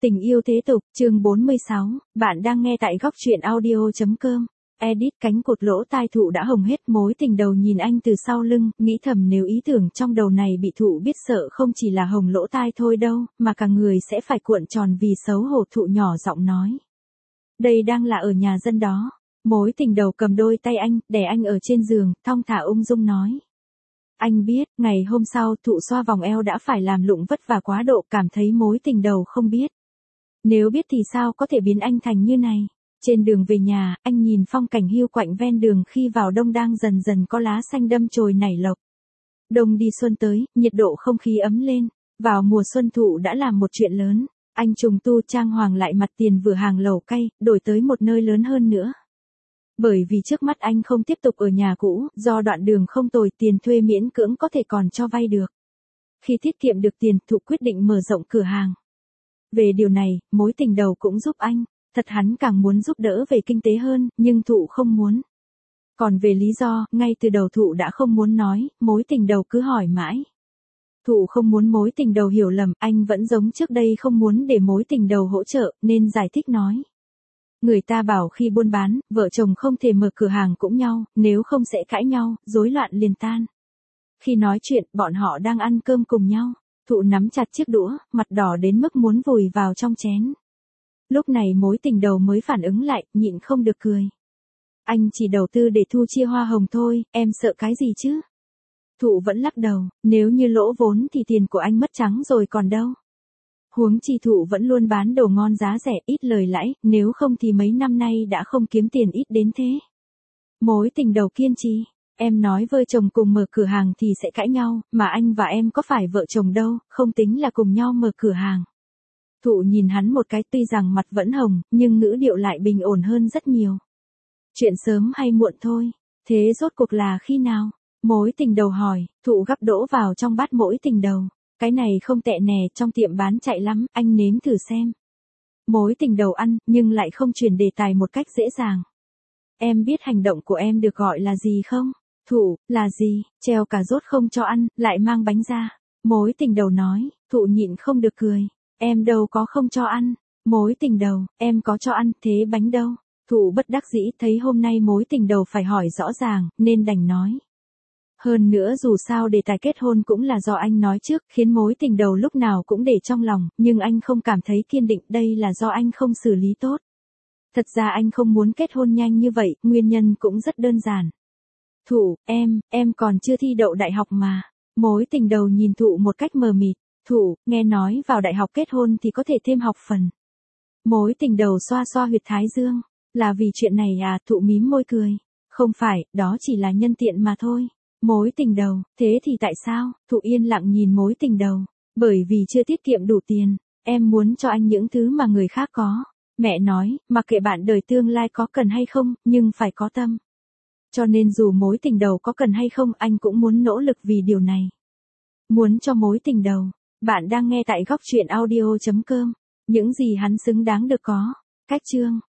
Tình yêu thế tục, chương 46, bạn đang nghe tại góc truyện audio.com. Edit cánh cụt lỗ tai Thụ đã hồng hết, mối tình đầu nhìn anh từ sau lưng, nghĩ thầm nếu ý tưởng trong đầu này bị Thụ biết sợ không chỉ là hồng lỗ tai thôi đâu, mà cả người sẽ phải cuộn tròn vì xấu hổ. Thụ nhỏ giọng nói. Đây đang là ở nhà dân đó. Mối tình đầu cầm đôi tay anh, đè anh ở trên giường, thong thả ung dung nói. Anh biết, ngày hôm sau Thụ xoa vòng eo đã phải làm lụng vất vả quá độ, cảm thấy mối tình đầu không biết. Nếu biết thì sao có thể biến anh thành như này. Trên đường về nhà, anh nhìn phong cảnh hiu quạnh ven đường khi vào đông đang dần dần có lá xanh đâm chồi nảy lộc. Đông đi xuân tới, nhiệt độ không khí ấm lên. Vào mùa xuân Thụ đã làm một chuyện lớn. Anh trùng tu trang hoàng lại mặt tiền vừa hàng lầu cay, đổi tới một nơi lớn hơn nữa. Bởi vì trước mắt anh không tiếp tục ở nhà cũ, do đoạn đường không tồi, tiền thuê miễn cưỡng có thể còn cho vay được. Khi tiết kiệm được tiền, Thụ quyết định mở rộng cửa hàng. Về điều này, mối tình đầu cũng giúp anh, thật hắn càng muốn giúp đỡ về kinh tế hơn, nhưng Thụ không muốn. Còn về lý do, ngay từ đầu Thụ đã không muốn nói, mối tình đầu cứ hỏi mãi. Thụ không muốn mối tình đầu hiểu lầm, anh vẫn giống trước đây không muốn để mối tình đầu hỗ trợ, nên giải thích nói. Người ta bảo khi buôn bán, vợ chồng không thể mở cửa hàng cũng nhau, nếu không sẽ cãi nhau, rối loạn liền tan. Khi nói chuyện, bọn họ đang ăn cơm cùng nhau. Thụ nắm chặt chiếc đũa, mặt đỏ đến mức muốn vùi vào trong chén. Lúc này mối tình đầu mới phản ứng lại, nhịn không được cười. Anh chỉ đầu tư để thu chia hoa hồng thôi, em sợ cái gì chứ? Thụ vẫn lắc đầu, nếu như lỗ vốn thì tiền của anh mất trắng rồi còn đâu. Huống chi Thụ vẫn luôn bán đồ ngon giá rẻ, ít lời lãi, nếu không thì mấy năm nay đã không kiếm tiền ít đến thế. Mối tình đầu kiên trì. Em nói vợ chồng cùng mở cửa hàng thì sẽ cãi nhau, mà anh và em có phải vợ chồng đâu, không tính là cùng nhau mở cửa hàng. Thụ nhìn hắn một cái, tuy rằng mặt vẫn hồng, nhưng ngữ điệu lại bình ổn hơn rất nhiều. Chuyện sớm hay muộn thôi, thế rốt cuộc là khi nào? Mối tình đầu hỏi. Thụ gắp đỗ vào trong bát mối tình đầu. Cái này không tệ nè, trong tiệm bán chạy lắm, anh nếm thử xem. Mối tình đầu ăn, nhưng lại không chuyển đề tài một cách dễ dàng. Em biết hành động của em được gọi là gì không? Thụ, là gì? Treo cà rốt không cho ăn, lại mang bánh ra. Mối tình đầu nói. Thụ nhịn không được cười. Em đâu có không cho ăn. Mối tình đầu, em có cho ăn, thế bánh đâu? Thụ bất đắc dĩ thấy hôm nay mối tình đầu phải hỏi rõ ràng, nên đành nói. Hơn nữa dù sao đề tài kết hôn cũng là do anh nói trước, khiến mối tình đầu lúc nào cũng để trong lòng, nhưng anh không cảm thấy kiên định, đây là do anh không xử lý tốt. Thật ra anh không muốn kết hôn nhanh như vậy, nguyên nhân cũng rất đơn giản. Thụ, em còn chưa thi đậu đại học mà. Mối tình đầu nhìn Thụ một cách mờ mịt. Thụ, nghe nói vào đại học kết hôn thì có thể thêm học phần. Mối tình đầu xoa xoa huyệt thái dương. Là vì chuyện này à? Thụ mím môi cười. Không phải, đó chỉ là nhân tiện mà thôi. Mối tình đầu, thế thì tại sao? Thụ yên lặng nhìn mối tình đầu. Bởi vì chưa tiết kiệm đủ tiền. Em muốn cho anh những thứ mà người khác có. Mẹ nói, mặc kệ bạn đời tương lai có cần hay không, nhưng phải có tâm. Cho nên dù mối tình đầu có cần hay không, anh cũng muốn nỗ lực vì điều này. Muốn cho mối tình đầu. Bạn đang nghe tại góc truyện audio.com. Những gì hắn xứng đáng được có. Cách chương.